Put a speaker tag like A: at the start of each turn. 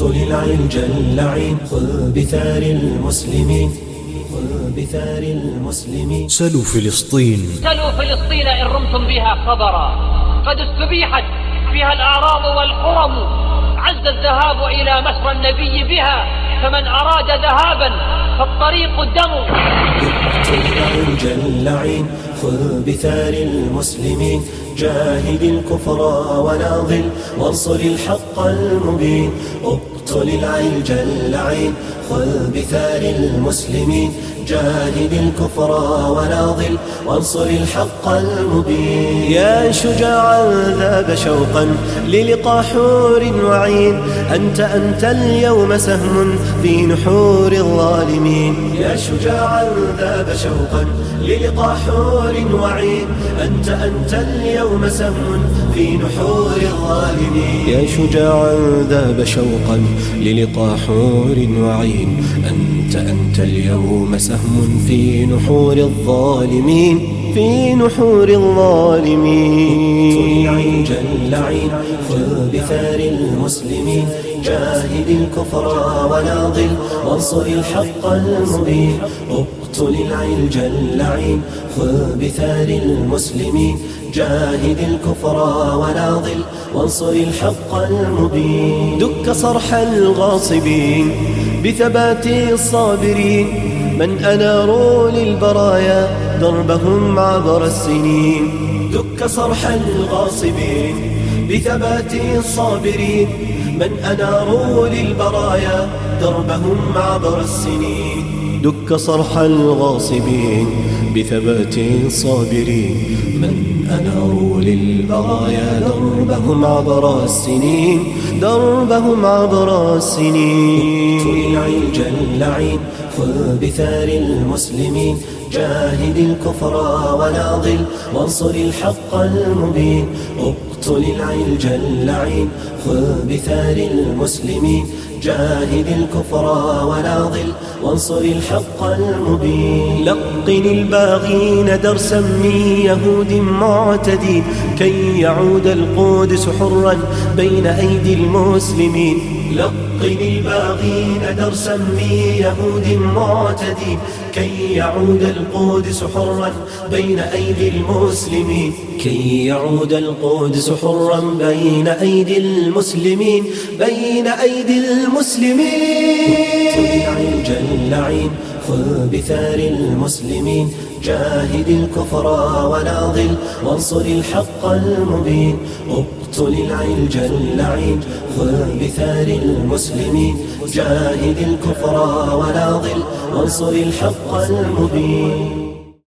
A: اقتل العلج اللعين خذ بثار المسلمين بثار المسلمين.
B: سلوا فلسطين
C: إن رمتم بها خبرا، قد استبيحت فيها الأعراض والحرم، عز الذهاب إلى مسرى النبي بها، فمن أراد ذهابا فالطريق الدم.
A: اقتل العلج اللعين خذ بثار المسلمين، جاهد الكفر وناضل وانصر الحق المبين. اقتل العلج اللعين خذ بثار المسلمين، جاهد الكفر وناضل وانصر الحق المبين.
D: يا شجاعا ذاب شوقا للقى حور وعين، أنت اليوم سهم في نحور الظالمين.
A: يا شجاعا ذاب شوقا للقى حور وعين، أنت اليوم سهم في نحور الظالمين.
D: يا شجاعا ذاب شوقا للقى حور وعين، أنت اليوم سهم في نحور الظالمين، في نحور الظالمين.
A: اقتل العلج اللعين خذ بثار المسلمين، جاهد الكفر وناضل وانصر الحق المبين. اقتل العلج اللعين خذ بثار المسلمين، جاهد الكفر وناضل وانصر الحق المبين.
D: دك صرح الغاصبين بثبات الصابرين، من أناروا للبرايا دربهم عبر السنين.
A: دك صرح الغاصبين بثبات الصابرين، من أناروا للبرايا دربهم عبر السنين.
D: دك صرح الغاصبين بثبات الصابرين، من أناروا للبرايا دربهم عبر السنين، دربهم عبر السنين.
A: اقتل العلج اللعين خذ بثار المسلمين، جاهد الكفر وناضل وانصر الحق المبين. اقتل العلج اللعين خذ بثار المسلمين، جاهد الكفر وناضل وانصر الحق المبين.
D: لقن الباغين درسا من يهود معتدين، كي يعود القدس حرا بين أيدي المسلمين.
A: لقن الباغين درسا من يهود معتدين، كي يعود القدس حرا بين أيدي المسلمين.
D: كي يعود القدس حرا بين أيدي المسلمين، بين أيدي المسلمين.
A: اقتل العلج اللعين خذ بثار المسلمين، جاهد الكفر وناضل وانصر الحق المبين. اقتل العلج اللعين خذ بثار المسلمين، جاهد الكفر وناضل وانصر الحق المبين.